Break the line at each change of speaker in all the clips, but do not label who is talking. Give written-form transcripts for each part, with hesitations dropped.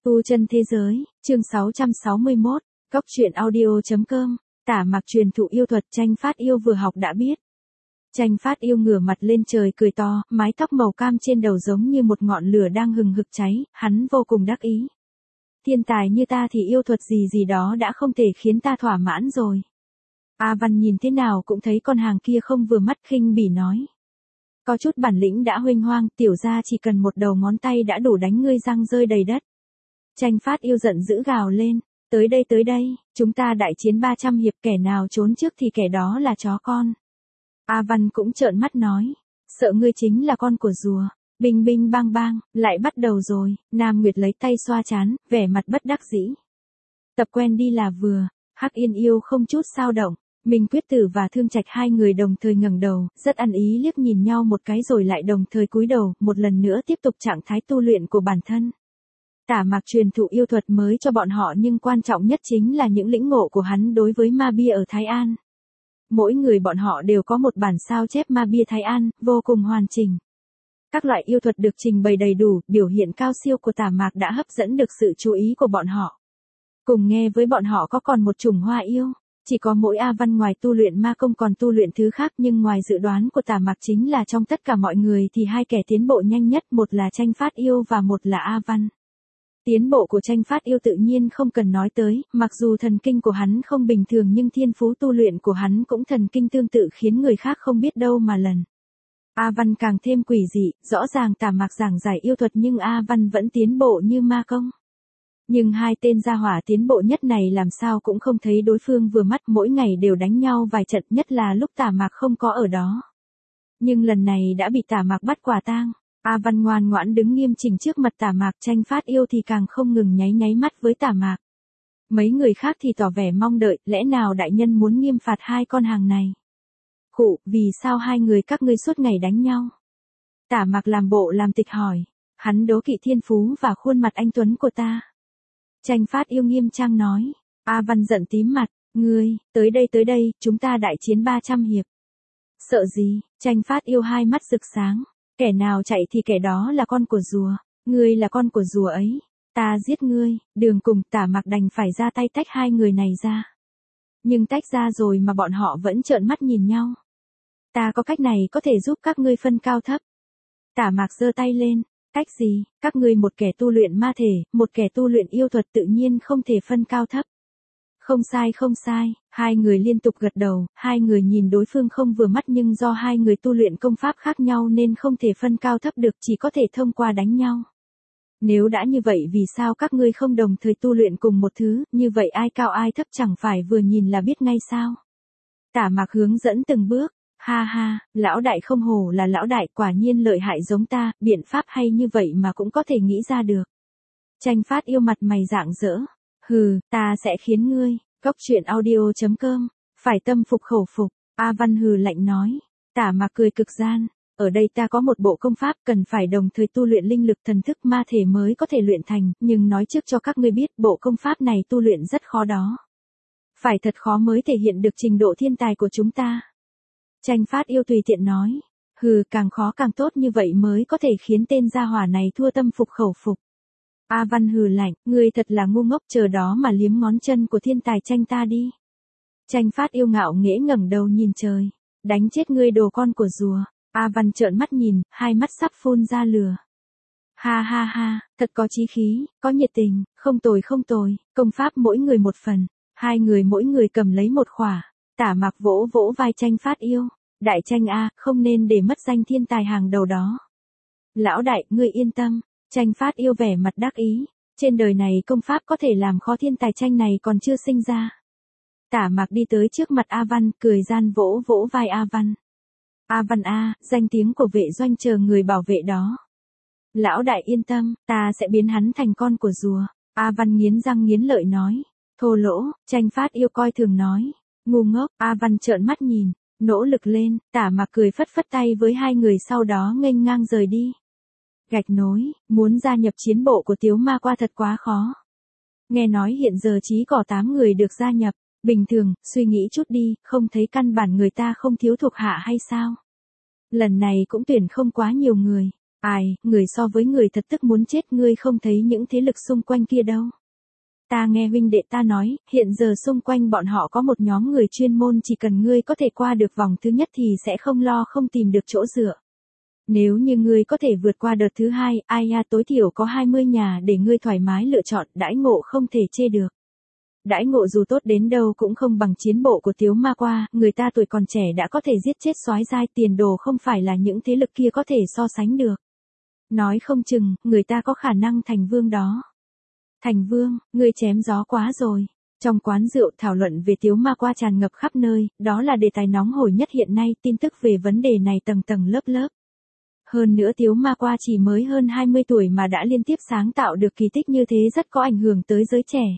Tu chân thế giới, chương 661, Cóc truyện audio.com, Tả Mạc truyền thụ yêu thuật Tranh Phát Yêu vừa học đã biết. Tranh Phát Yêu ngửa mặt lên trời cười to, mái tóc màu cam trên đầu giống như một ngọn lửa đang hừng hực cháy, hắn vô cùng đắc ý. Thiên tài như ta thì yêu thuật gì gì đó đã không thể khiến ta thỏa mãn rồi. A Văn nhìn thế nào cũng thấy con hàng kia không vừa mắt, khinh bỉ nói. Có chút bản lĩnh đã huênh hoang, tiểu gia chỉ cần một đầu ngón tay đã đủ đánh ngươi răng rơi đầy đất. Tranh Phát Yêu giận dữ gào lên, tới đây, chúng ta đại chiến 300 hiệp, kẻ nào trốn trước thì kẻ đó là chó con. A Văn cũng trợn mắt nói, sợ ngươi chính là con của rùa. Binh binh bang bang, lại bắt đầu rồi. Nam Nguyệt lấy tay xoa trán, vẻ mặt bất đắc dĩ. Tập quen đi là vừa. Hắc Yên Yêu không chút xao động. Minh Quyết Tử và Thương Trạch hai người đồng thời ngẩng đầu, rất ăn ý liếc nhìn nhau một cái rồi lại đồng thời cúi đầu, một lần nữa tiếp tục trạng thái tu luyện của bản thân. Tả Mạc truyền thụ yêu thuật mới cho bọn họ, nhưng quan trọng nhất chính là những lĩnh ngộ của hắn đối với ma bia ở Thái An. Mỗi người bọn họ đều có một bản sao chép ma bia Thái An, vô cùng hoàn chỉnh. Các loại yêu thuật được trình bày đầy đủ, biểu hiện cao siêu của Tả Mạc đã hấp dẫn được sự chú ý của bọn họ. Cùng nghe với bọn họ có còn một chủng hoa yêu. Chỉ có mỗi A Văn ngoài tu luyện ma công còn tu luyện thứ khác, nhưng ngoài dự đoán của Tả Mạc chính là trong tất cả mọi người thì hai kẻ tiến bộ nhanh nhất, một là Tranh Phát Yêu và một là A Văn. Tiến bộ của Tranh Phát Yêu tự nhiên không cần nói tới, mặc dù thần kinh của hắn không bình thường nhưng thiên phú tu luyện của hắn cũng thần kinh tương tự khiến người khác không biết đâu mà lần. A Văn càng thêm quỷ dị, rõ ràng Tả Mạc giảng giải yêu thuật nhưng A Văn vẫn tiến bộ như ma công. Nhưng hai tên gia hỏa tiến bộ nhất này làm sao cũng không thấy đối phương vừa mắt, mỗi ngày đều đánh nhau vài trận, nhất là lúc Tả Mạc không có ở đó. Nhưng lần này đã bị Tả Mạc bắt quả tang. A Văn ngoan ngoãn đứng nghiêm chỉnh trước mặt Tả Mạc, Tranh Phát Yêu thì càng không ngừng nháy mắt với Tả Mạc. Mấy người khác thì tỏ vẻ mong đợi, lẽ nào đại nhân muốn nghiêm phạt hai con hàng này? Khụ, vì sao hai người các ngươi suốt ngày đánh nhau? Tả Mạc làm bộ làm tịch hỏi. Hắn đố kỵ thiên phú và khuôn mặt anh tuấn của ta. Tranh Phát Yêu nghiêm trang nói. A Văn giận tím mặt, ngươi, tới đây, chúng ta đại chiến 300 hiệp. Sợ gì? Tranh Phát Yêu hai mắt rực sáng. Kẻ nào chạy thì kẻ đó là con của rùa. Ngươi là con của rùa ấy. Ta giết ngươi. Đường Cùng, Tả Mạc đành phải ra tay tách hai người này ra. Nhưng tách ra rồi mà bọn họ vẫn trợn mắt nhìn nhau. Ta có cách này có thể giúp các ngươi phân cao thấp. Tả Mạc giơ tay lên. Cách gì? Các ngươi một kẻ tu luyện ma thể, một kẻ tu luyện yêu thuật tự nhiên không thể phân cao thấp. Không sai, hai người liên tục gật đầu, hai người nhìn đối phương không vừa mắt nhưng do hai người tu luyện công pháp khác nhau nên không thể phân cao thấp được, chỉ có thể thông qua đánh nhau. Nếu đã như vậy vì sao các ngươi không đồng thời tu luyện cùng một thứ, như vậy ai cao ai thấp chẳng phải vừa nhìn là biết ngay sao? Tả Mạc hướng dẫn từng bước. Ha ha, lão đại không hổ là lão đại, quả nhiên lợi hại giống ta, biện pháp hay như vậy mà cũng có thể nghĩ ra được. Tranh Phát Yêu mặt mày rạng rỡ. Hừ, ta sẽ khiến ngươi, Cóc truyện audio.com, phải tâm phục khẩu phục. A Văn hừ lạnh nói. Tả Mạc cười cực gian. Ở đây ta có một bộ công pháp cần phải đồng thời tu luyện linh lực thần thức ma thể mới có thể luyện thành, nhưng nói trước cho các ngươi biết bộ công pháp này tu luyện rất khó đó. Phải thật khó mới thể hiện được trình độ thiên tài của chúng ta. Tranh Phát Yêu tùy tiện nói. Hừ, càng khó càng tốt, như vậy mới có thể khiến tên gia hỏa này thua tâm phục khẩu phục. A Văn hừ lạnh, ngươi thật là ngu ngốc, chờ đó mà liếm ngón chân của thiên tài Tranh ta đi. Tranh Phát Yêu ngạo nghễ ngẩng đầu nhìn trời. Đánh chết ngươi đồ con của rùa. A Văn trợn mắt nhìn, hai mắt sắp phun ra lửa. Ha ha ha, thật có chí khí, có nhiệt tình, không tồi, công pháp mỗi người một phần. Hai người mỗi người cầm lấy một khỏa. Tả Mạc vỗ vỗ vai Tranh Phát Yêu. Đại Tranh a, không nên để mất danh thiên tài hàng đầu đó. Lão đại, ngươi yên tâm. Tranh Phát Yêu vẻ mặt đắc ý. Trên đời này công pháp có thể làm khó thiên tài Tranh này còn chưa sinh ra. Tả Mạc đi tới trước mặt A Văn, cười gian vỗ vỗ vai A Văn. A Văn a, danh tiếng của vệ doanh chờ người bảo vệ đó. Lão đại yên tâm, ta sẽ biến hắn thành con của rùa. A Văn nghiến răng nghiến lợi nói. Thô lỗ, Tranh Phát Yêu coi thường nói. Ngu ngốc, A Văn trợn mắt nhìn, nỗ lực lên, Tả Mạc cười phất phất tay với hai người sau đó nghênh ngang rời đi. Gạch nối, muốn gia nhập chiến bộ của Tiếu Ma Qua thật quá khó. Nghe nói hiện giờ chỉ có 8 người được gia nhập, bình thường, suy nghĩ chút đi, không thấy căn bản người ta không thiếu thuộc hạ hay sao? Lần này cũng tuyển không quá nhiều người. Ai, người so với người thật tức muốn chết, ngươi không thấy những thế lực xung quanh kia đâu. Ta nghe huynh đệ ta nói, hiện giờ xung quanh bọn họ có một nhóm người chuyên môn, chỉ cần ngươi có thể qua được vòng thứ nhất thì sẽ không lo không tìm được chỗ dựa. Nếu như ngươi có thể vượt qua đợt thứ hai, ai ya tối thiểu có 20 nhà để ngươi thoải mái lựa chọn, đãi ngộ không thể chê được. Đãi ngộ dù tốt đến đâu cũng không bằng chiến bộ của Tiếu Ma Qua, người ta tuổi còn trẻ đã có thể giết chết soái giai, tiền đồ không phải là những thế lực kia có thể so sánh được. Nói không chừng, người ta có khả năng thành vương đó. Thành vương, ngươi chém gió quá rồi. Trong quán rượu thảo luận về Tiếu Ma Qua tràn ngập khắp nơi, đó là đề tài nóng hổi nhất hiện nay, tin tức về vấn đề này tầng tầng lớp lớp. Hơn nữa Tiếu Ma Qua chỉ mới hơn 20 tuổi mà đã liên tiếp sáng tạo được kỳ tích như thế, rất có ảnh hưởng tới giới trẻ.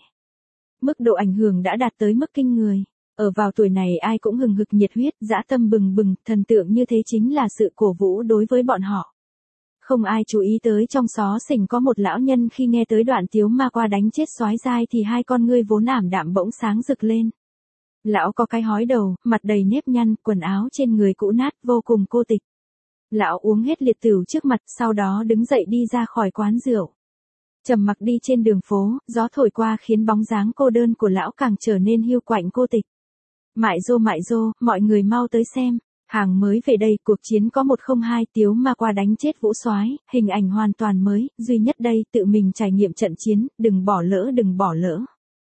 Mức độ ảnh hưởng đã đạt tới mức kinh người. Ở vào tuổi này ai cũng hừng hực nhiệt huyết, dã tâm bừng bừng, thần tượng như thế chính là sự cổ vũ đối với bọn họ. Không ai chú ý tới trong xó xỉnh có một lão nhân khi nghe tới đoạn Tiếu Ma Qua đánh chết soái giai thì hai con ngươi vốn ảm đạm bỗng sáng rực lên. Lão có cái hói đầu, mặt đầy nếp nhăn, quần áo trên người cũ nát, vô cùng cô tịch. Lão uống hết liệt tửu trước mặt, sau đó đứng dậy đi ra khỏi quán rượu. Trầm mặc đi trên đường phố, gió thổi qua khiến bóng dáng cô đơn của lão càng trở nên hiu quạnh cô tịch. Mại rô, mọi người mau tới xem. Hàng mới về đây, cuộc chiến có 102, Tiếu Ma Qua đánh chết Vũ Soái, hình ảnh hoàn toàn mới, duy nhất đây, tự mình trải nghiệm trận chiến, đừng bỏ lỡ.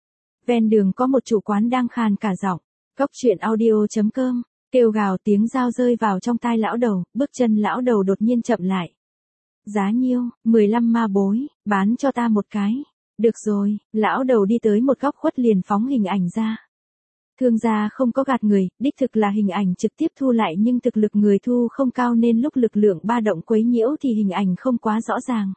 Ven đường có một chủ quán đang khàn cả giọng, cốc truyện audio.com, kêu gào, tiếng dao rơi vào trong tai lão đầu, bước chân lão đầu đột nhiên chậm lại. Giá nhiêu? 15 ma bối, bán cho ta một cái. Được rồi, lão đầu đi tới một góc khuất liền phóng hình ảnh ra. Thương gia không có gạt người, đích thực là hình ảnh trực tiếp thu lại, nhưng thực lực người thu không cao nên lúc lực lượng ba động quấy nhiễu thì hình ảnh không quá rõ ràng.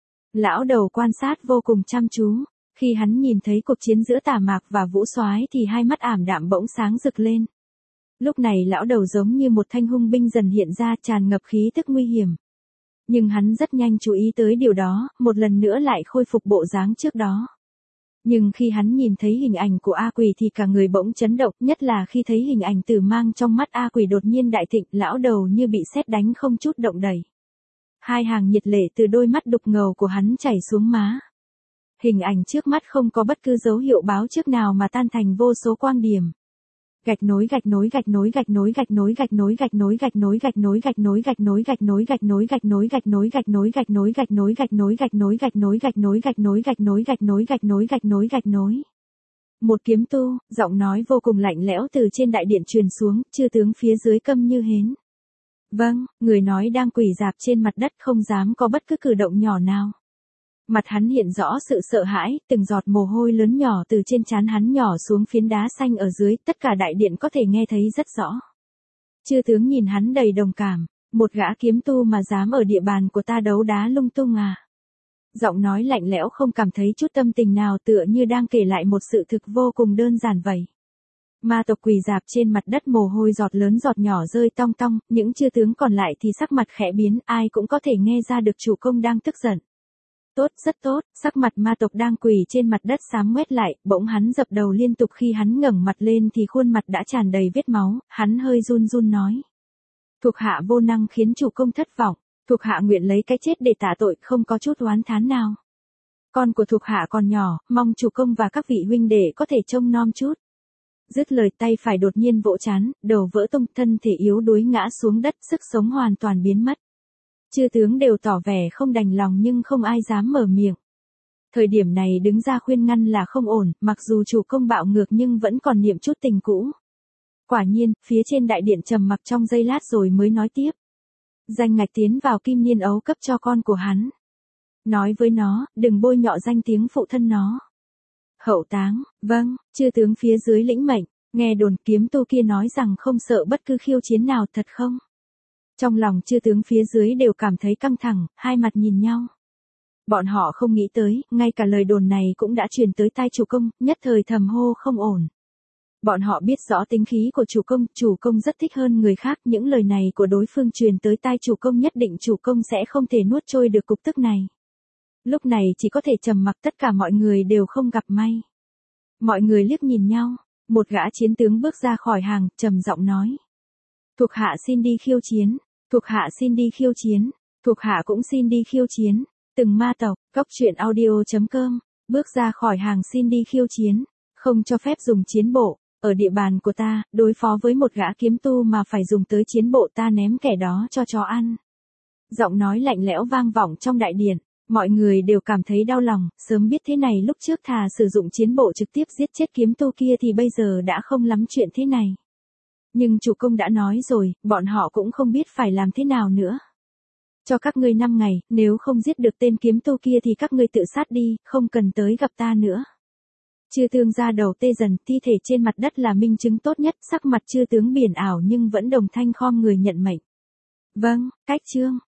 Lão đầu quan sát vô cùng chăm chú, khi hắn nhìn thấy cuộc chiến giữa Tả Mạc và Vũ Soái thì hai mắt ảm đạm bỗng sáng rực lên. Lúc này lão đầu giống như một thanh hung binh dần hiện ra, tràn ngập khí tức nguy hiểm. Nhưng hắn rất nhanh chú ý tới điều đó, một lần nữa lại khôi phục bộ dáng trước đó. Nhưng khi hắn nhìn thấy hình ảnh của A Quỷ thì cả người bỗng chấn động, nhất là khi thấy hình ảnh tử mang trong mắt A Quỷ đột nhiên đại thịnh, lão đầu như bị sét đánh không chút động đậy. Hai hàng nhiệt lệ từ đôi mắt đục ngầu của hắn chảy xuống má. Hình ảnh trước mắt không có bất cứ dấu hiệu báo trước nào mà tan thành vô số quang điểm. Gạch nối. Một kiếm tu, giọng nói vô cùng lạnh lẽo từ trên đại điện truyền xuống, chư tướng phía dưới câm như hến. Vâng, người nói đang quỳ rạp trên mặt đất không dám có bất cứ cử động nhỏ nào. Mặt hắn hiện rõ sự sợ hãi, từng giọt mồ hôi lớn nhỏ từ trên trán hắn nhỏ xuống phiến đá xanh ở dưới, tất cả đại điện có thể nghe thấy rất rõ. Chư tướng nhìn hắn đầy đồng cảm, một gã kiếm tu mà dám ở địa bàn của ta đấu đá lung tung à. Giọng nói lạnh lẽo không cảm thấy chút tâm tình nào, tựa như đang kể lại một sự thực vô cùng đơn giản vậy. Ma tộc quỳ rạp trên mặt đất, mồ hôi giọt lớn giọt nhỏ rơi tong tong, những chư tướng còn lại thì sắc mặt khẽ biến, ai cũng có thể nghe ra được chủ công đang tức giận. Tốt, rất tốt, sắc mặt ma tộc đang quỳ trên mặt đất xám ngoét lại, bỗng hắn dập đầu liên tục, khi hắn ngẩng mặt lên thì khuôn mặt đã tràn đầy vết máu, hắn hơi run run nói. Thuộc hạ vô năng khiến chủ công thất vọng, thuộc hạ nguyện lấy cái chết để tạ tội, không có chút oán thán nào. Con của thuộc hạ còn nhỏ, mong chủ công và các vị huynh đệ có thể trông nom chút. Dứt lời tay phải đột nhiên vỗ trán, đầu vỡ tung, thân thể yếu đuối ngã xuống đất, sức sống hoàn toàn biến mất. Chư tướng đều tỏ vẻ không đành lòng nhưng không ai dám mở miệng. Thời điểm này đứng ra khuyên ngăn là không ổn, mặc dù chủ công bạo ngược nhưng vẫn còn niệm chút tình cũ. Quả nhiên, phía trên đại điện trầm mặc trong giây lát rồi mới nói tiếp. Danh ngạch tiến vào Kim Niên ấu cấp cho con của hắn. Nói với nó, đừng bôi nhọ danh tiếng phụ thân nó. Hậu táng, vâng, chư tướng phía dưới lĩnh mệnh, nghe đồn kiếm tu kia nói rằng không sợ bất cứ khiêu chiến nào, thật không? Trong lòng chư tướng phía dưới đều cảm thấy căng thẳng, hai mặt nhìn nhau. Bọn họ không nghĩ tới, ngay cả lời đồn này cũng đã truyền tới tai chủ công, nhất thời thầm hô không ổn. Bọn họ biết rõ tính khí của chủ công rất thích hơn người khác, những lời này của đối phương truyền tới tai chủ công nhất định chủ công sẽ không thể nuốt trôi được cục tức này. Lúc này chỉ có thể trầm mặc, tất cả mọi người đều không gặp may. Mọi người liếc nhìn nhau, một gã chiến tướng bước ra khỏi hàng, trầm giọng nói. Thuộc hạ xin đi khiêu chiến. Thuộc hạ cũng xin đi khiêu chiến. Từng ma tộc, Cốc truyện audio.com, bước ra khỏi hàng xin đi khiêu chiến. Không cho phép dùng chiến bộ. Ở địa bàn của ta, đối phó với một gã kiếm tu mà phải dùng tới chiến bộ ta ném kẻ đó cho chó ăn. Giọng nói lạnh lẽo vang vọng trong đại điện. Mọi người đều cảm thấy đau lòng, sớm biết thế này lúc trước thà sử dụng chiến bộ trực tiếp giết chết kiếm tu kia thì bây giờ đã không lắm chuyện thế này. Nhưng chủ công đã nói rồi, bọn họ cũng không biết phải làm thế nào nữa. Cho các ngươi 5 ngày, nếu không giết được tên kiếm tu kia thì các ngươi tự sát đi, không cần tới gặp ta nữa. Chư tướng ra đầu tê dần, thi thể trên mặt đất là minh chứng tốt nhất, sắc mặt chư tướng biển ảo nhưng vẫn đồng thanh khom người nhận mệnh. Vâng, cách chương.